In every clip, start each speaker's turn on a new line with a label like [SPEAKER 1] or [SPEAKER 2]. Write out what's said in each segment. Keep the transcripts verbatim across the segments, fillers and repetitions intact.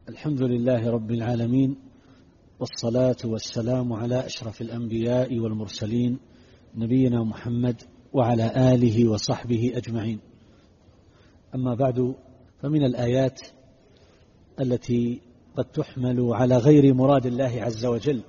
[SPEAKER 1] الحمد لله رب العالمين، والصلاة والسلام على أشرف الأنبياء والمرسلين نبينا محمد وعلى آله وصحبه أجمعين. أما بعد، فمن الآيات التي قد تحمل على غير مراد الله عز وجل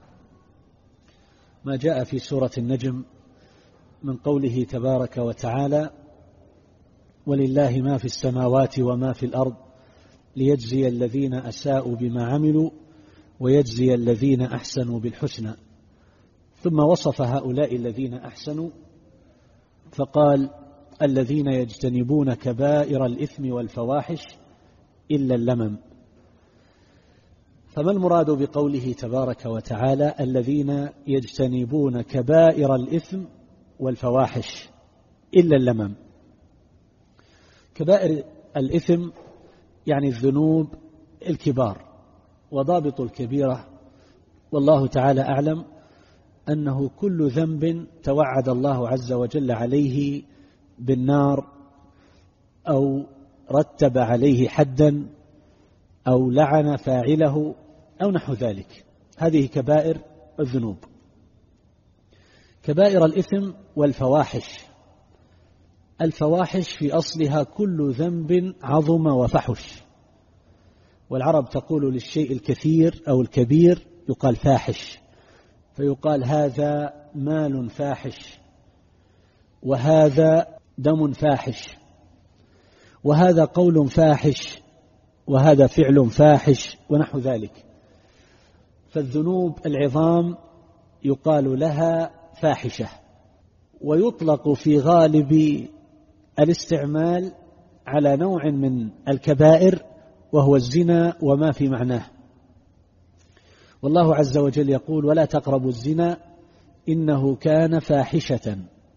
[SPEAKER 1] ما جاء في سورة النجم من قوله تبارك وتعالى: ولله ما في السماوات وما في الأرض ليجزي الذين أساءوا بما عملوا ويجزي الذين أحسنوا بالحسنى. ثم وصف هؤلاء الذين أحسنوا فقال: الذين يجتنبون كبائر الإثم والفواحش إلا اللمم. فما المراد بقوله تبارك وتعالى الذين يجتنبون كبائر الإثم والفواحش إلا اللمم؟ كبائر الإثم يعني الذنوب الكبار، وضابط الكبيرة والله تعالى أعلم أنه كل ذنب توعد الله عز وجل عليه بالنار أو رتب عليه حدا أو لعن فاعله أو نحو ذلك. هذه كبائر الذنوب. كبائر الإثم والفواحش، الفواحش في أصلها كل ذنب عظم وفحش، والعرب تقول للشيء الكثير أو الكبير يقال فاحش، فيقال هذا مال فاحش، وهذا دم فاحش، وهذا قول فاحش، وهذا فعل فاحش ونحو ذلك. فالذنوب العظام يقال لها فاحشة، ويطلق في غالب الاستعمال على نوع من الكبائر وهو الزنا وما في معناه. والله عز وجل يقول: ولا تقربوا الزنا إنه كان فاحشة،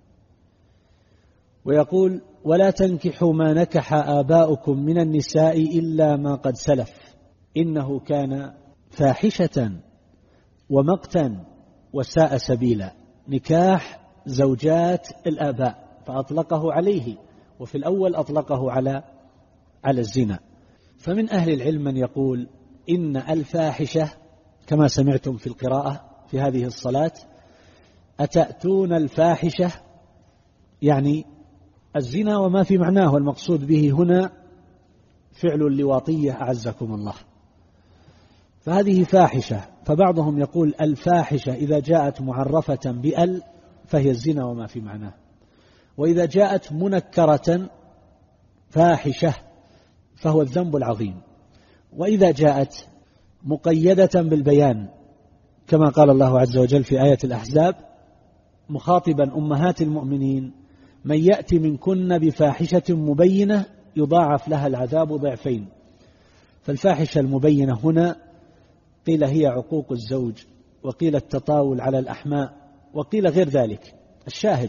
[SPEAKER 1] ويقول: ولا تنكحوا ما نكح آباؤكم من النساء إلا ما قد سلف إنه كان فاحشة ومقتا وساء سبيلا. نكاح زوجات الآباء فأطلقه عليه، وفي الأول أطلقه على على الزنا. فمن أهل العلم من يقول إن الفاحشة كما سمعتم في القراءة في هذه الصلاة: أتأتون الفاحشة، يعني الزنا وما في معناه، والمقصود به هنا فعل اللواطية أعزكم الله، فهذه فاحشة. فبعضهم يقول الفاحشة إذا جاءت معرفة بأل فهي الزنا وما في معناه، وإذا جاءت منكرة فاحشة فهو الذنب العظيم، وإذا جاءت مقيدة بالبيان كما قال الله عز وجل في آية الأحزاب مخاطبا أمهات المؤمنين: من يأتي منكن بفاحشة مبينة يضاعف لها العذاب ضعفين. فالفاحشة المبينة هنا قيل هي عقوق الزوج، وقيل التطاول على الأحماء، وقيل غير ذلك. الشاهد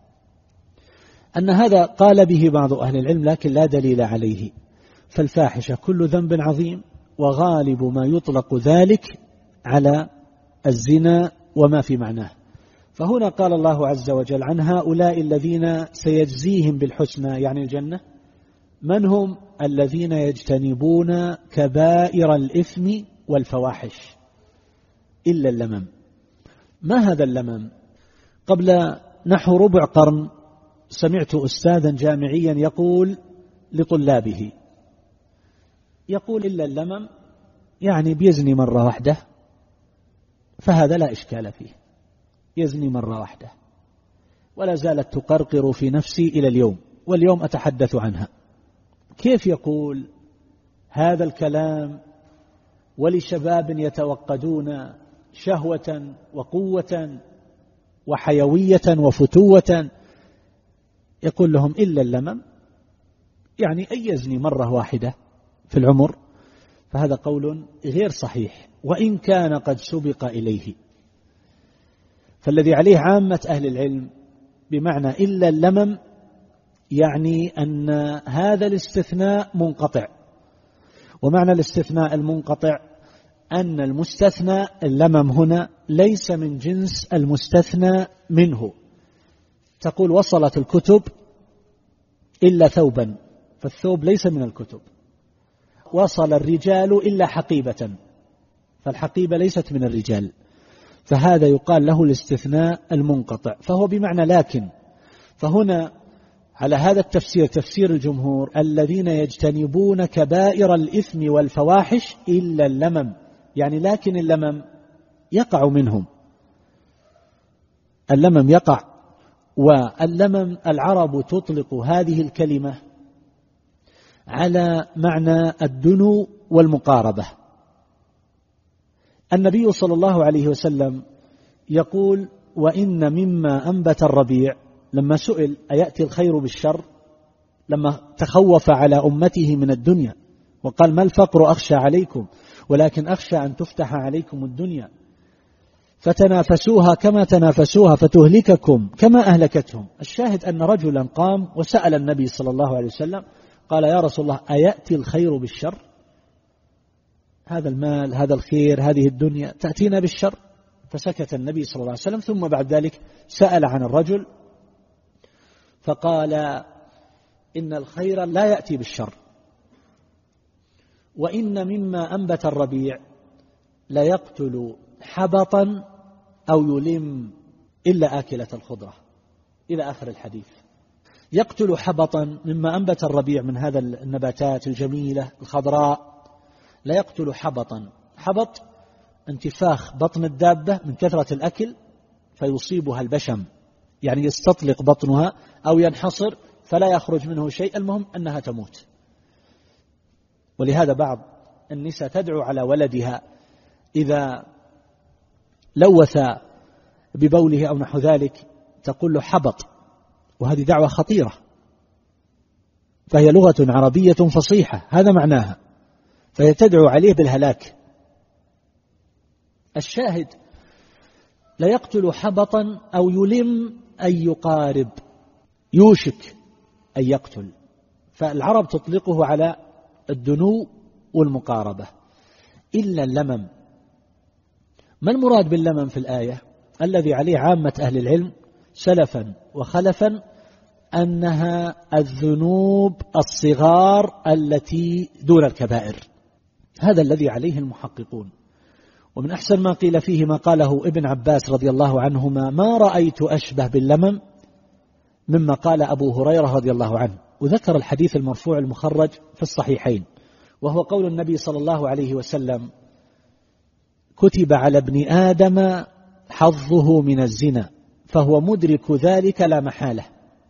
[SPEAKER 1] أن هذا قال به بعض أهل العلم لكن لا دليل عليه. فالفاحشة كل ذنب عظيم، وغالب ما يطلق ذلك على الزنا وما في معناه. فهنا قال الله عز وجل عن هؤلاء الذين سيجزيهم بالحسنى يعني الجنة: من هم؟ الذين يجتنبون كبائر الإثم والفواحش إلا اللمم. ما هذا اللمم؟ قبل نحو ربع قرن سمعت أستاذا جامعيا يقول لطلابه، يقول: إلا اللمم يعني بيزني مرة واحدة، فهذا لا إشكال فيه، يزني مرة واحدة، ولا زالت تقرقر في نفسي إلى اليوم، واليوم أتحدث عنها. كيف يقول هذا الكلام ولشباب يتوقدون شهوة وقوة وحيوية وفتوة؟ يقول لهم إلا اللمم يعني أن يزني مرة واحدة في العمر. فهذا قول غير صحيح وإن كان قد سبق إليه. فالذي عليه عامة أهل العلم بمعنى إلا اللمم يعني أن هذا الاستثناء منقطع، ومعنى الاستثناء المنقطع أن المستثنى اللمم هنا ليس من جنس المستثنى منه. تقول وصلت الكتب إلا ثوبا، فالثوب ليس من الكتب. وصل الرجال إلا حقيبة، فالحقيبة ليست من الرجال، فهذا يقال له الاستثناء المنقطع، فهو بمعنى لكن. فهنا على هذا التفسير تفسير الجمهور الذين يجتنبون كبائر الإثم والفواحش إلا اللمم، يعني لكن اللمم يقع منهم، اللمم يقع. واللمم العرب تطلق هذه الكلمة على معنى الدنو والمقاربة. النبي صلى الله عليه وسلم يقول: وإن مما أنبت الربيع، لما سئل أيأتي الخير بالشر، لما تخوف على أمته من الدنيا وقال: ما الفقر أخشى عليكم ولكن أخشى أن تفتح عليكم الدنيا فتنافسوها كما تنافسوها فتهلككم كما أهلكتهم. الشاهد أن رجلا قام وسأل النبي صلى الله عليه وسلم قال: يا رسول الله، أيأتي الخير بالشر؟ هذا المال، هذا الخير، هذه الدنيا تأتينا بالشر؟ فسكت النبي صلى الله عليه وسلم، ثم بعد ذلك سأل عن الرجل فقال: إن الخير لا يأتي بالشر، وإن مما أنبت الربيع لا يقتل حبطا أو يلم إلا آكلة الخضرة، إلى آخر الحديث. يقتل حبطا مما أنبت الربيع من هذا النباتات الجميلة الخضراء، لا يقتل حبطا. حبط انتفاخ بطن الدابة من كثرة الأكل فيصيبها البشم، يعني يستطلق بطنها أو ينحصر فلا يخرج منه شيء، المهم أنها تموت. ولهذا بعض النساء تدعو على ولدها إذا لوث ببوله أو نحو ذلك تقول له حبط، وهذه دعوة خطيرة، فهي لغة عربية فصيحة هذا معناها، فهي تدعو عليه بالهلاك. الشاهد: لا يقتل حبطا أو يلم أي يقارب، يوشك أن يقتل، فالعرب تطلقه على الدنو والمقاربة. إلا اللمم. ما المراد باللمم في الآية؟ الذي عليه عامة أهل العلم سلفا وخلفا أنها الذنوب الصغار التي دون الكبائر، هذا الذي عليه المحققون. ومن أحسن ما قيل فيه ما قاله ابن عباس رضي الله عنهما: ما رأيت أشبه باللمم مما قال أبو هريرة رضي الله عنه. وذكر الحديث المرفوع المخرج في الصحيحين، وهو قول النبي صلى الله عليه وسلم: كتب على ابن آدم حظه من الزنا فهو مدرك ذلك لا محالة.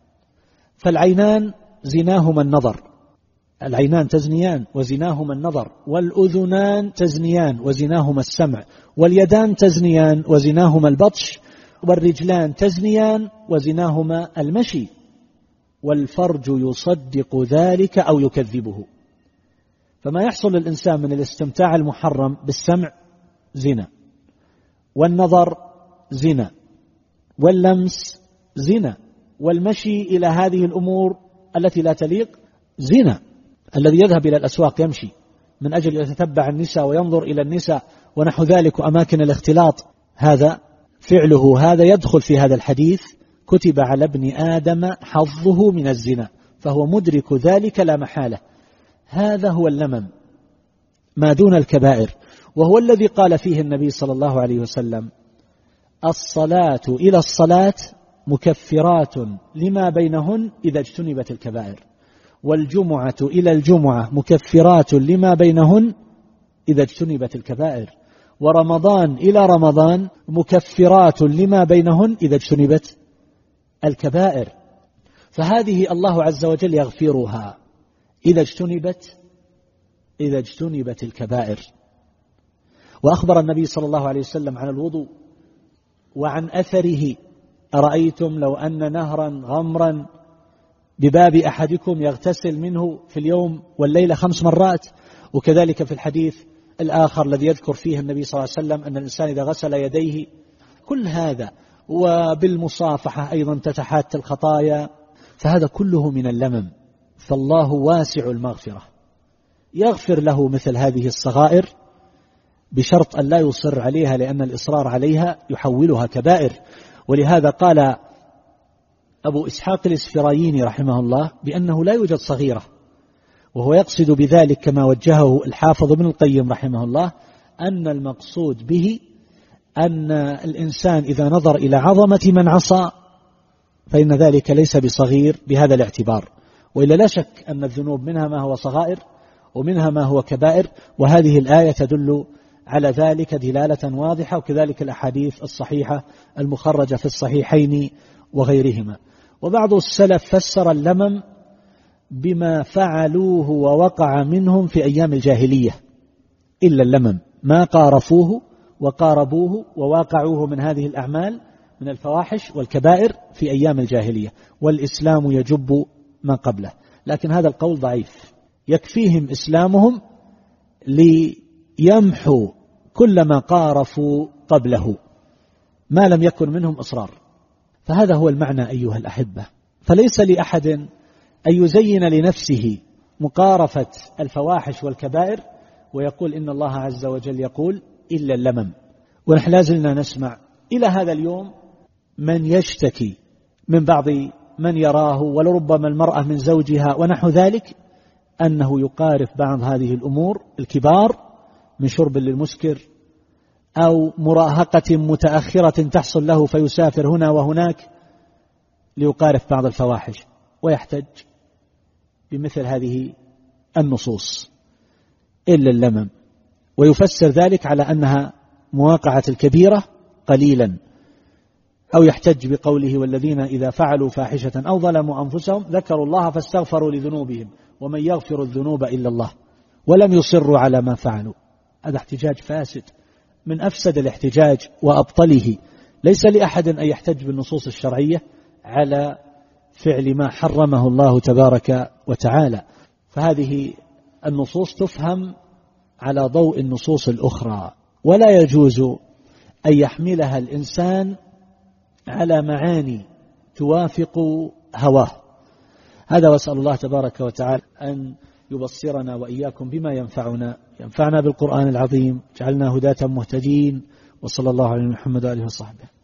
[SPEAKER 1] فالعينان زناهما النظر، العينان تزنيان وزناهما النظر، والأذنان تزنيان وزناهما السمع، واليدان تزنيان وزناهما البطش، والرجلان تزنيان وزناهما المشي، والفرج يصدق ذلك أو يكذبه. فما يحصل للإنسان من الاستمتاع المحرم بالسمع زنا، والنظر زنا، واللمس زنا، والمشي إلى هذه الأمور التي لا تليق زنا. الذي يذهب إلى الأسواق يمشي من أجل يتتبع النساء وينظر إلى النساء ونحو ذلك وأماكن الاختلاط، هذا فعله هذا يدخل في هذا الحديث: كتب على ابن آدم حظه من الزنا فهو مدرك ذلك لا محالة. هذا هو اللمم ما دون الكبائر، وهو الذي قال فيه النبي صلى الله عليه وسلم: الصلاة إلى الصلاة مكفرات لما بينهن إذا اجتنبت الكبائر، والجمعة إلى الجمعة مكفرات لما بينهن إذا اجتنبت الكبائر، ورمضان إلى رمضان مكفرات لما بينهن إذا اجتنبت الكبائر. فهذه الله عز وجل يغفرها إذا اجتنبت إذا اجتنبت الكبائر. وأخبر النبي صلى الله عليه وسلم عن الوضوء وعن أثره: أرأيتم لو أن نهرا غمرا بباب أحدكم يغتسل منه في اليوم والليلة خمس مرات. وكذلك في الحديث الآخر الذي يذكر فيه النبي صلى الله عليه وسلم أن الإنسان إذا غسل يديه، كل هذا، وبالمصافحة أيضا تتحات الخطايا، فهذا كله من اللمم. فالله واسع المغفرة، يغفر له مثل هذه الصغائر بشرط أن لا يصر عليها، لأن الإصرار عليها يحولها كبائر. ولهذا قال أبو إسحاق الإسفرايني رحمه الله بأنه لا يوجد صغيرة وهو يقصد بذلك كما وجهه الحافظ ابن القيم رحمه الله أن المقصود به أن الإنسان إذا نظر إلى عظمة من عصى فإن ذلك ليس بصغير بهذا الاعتبار، وإلا لا شك أن الذنوب منها ما هو صغائر ومنها ما هو كبائر، وهذه الآية تدل على ذلك دلالة واضحة، وكذلك الأحاديث الصحيحة المخرجة في الصحيحين وغيرهما. وبعض السلف فسر اللمم بما فعلوه ووقع منهم في أيام الجاهلية إلا اللمم، ما قارفوه وقاربوه وواقعوه من هذه الأعمال من الفواحش والكبائر في أيام الجاهلية، والإسلام يجب ما قبله. لكن هذا القول ضعيف، يكفيهم إسلامهم ليمحوا كل ما قارفوا قبله ما لم يكن منهم إصرار. فهذا هو المعنى أيها الأحبة. فليس لأحد أن يزين لنفسه مقارفة الفواحش والكبائر ويقول إن الله عز وجل يقول إلا اللمم. ونحن لازلنا نسمع إلى هذا اليوم من يشتكي من بعض من يراه ولربما المرأة من زوجها ونحو ذلك أنه يقارف بعض هذه الأمور الكبار من شرب للمسكر أو مراهقة متأخرة تحصل له فيسافر هنا وهناك ليقارف بعض الفواحش، ويحتج بمثل هذه النصوص إلا اللمم، ويفسر ذلك على أنها مواقعة الكبيرة قليلا، أو يحتج بقوله والذين إذا فعلوا فاحشة أو ظلموا أنفسهم ذكروا الله فاستغفروا لذنوبهم ومن يغفر الذنوب إلا الله ولم يصروا على ما فعلوا. هذا احتجاج فاسد من أفسد الاحتجاج وأبطله. ليس لأحد أن يحتج بالنصوص الشرعية على فعل ما حرمه الله تبارك وتعالى، فهذه النصوص تفهم على ضوء النصوص الأخرى، ولا يجوز أن يحملها الإنسان على معاني توافق هواه. هذا وأسأل الله تبارك وتعالى أن يبصرنا وإياكم بما ينفعنا، ينفعنا بالقرآن العظيم، جعلنا هداة مهتدين، وصلى الله على محمد وآله وصحبه.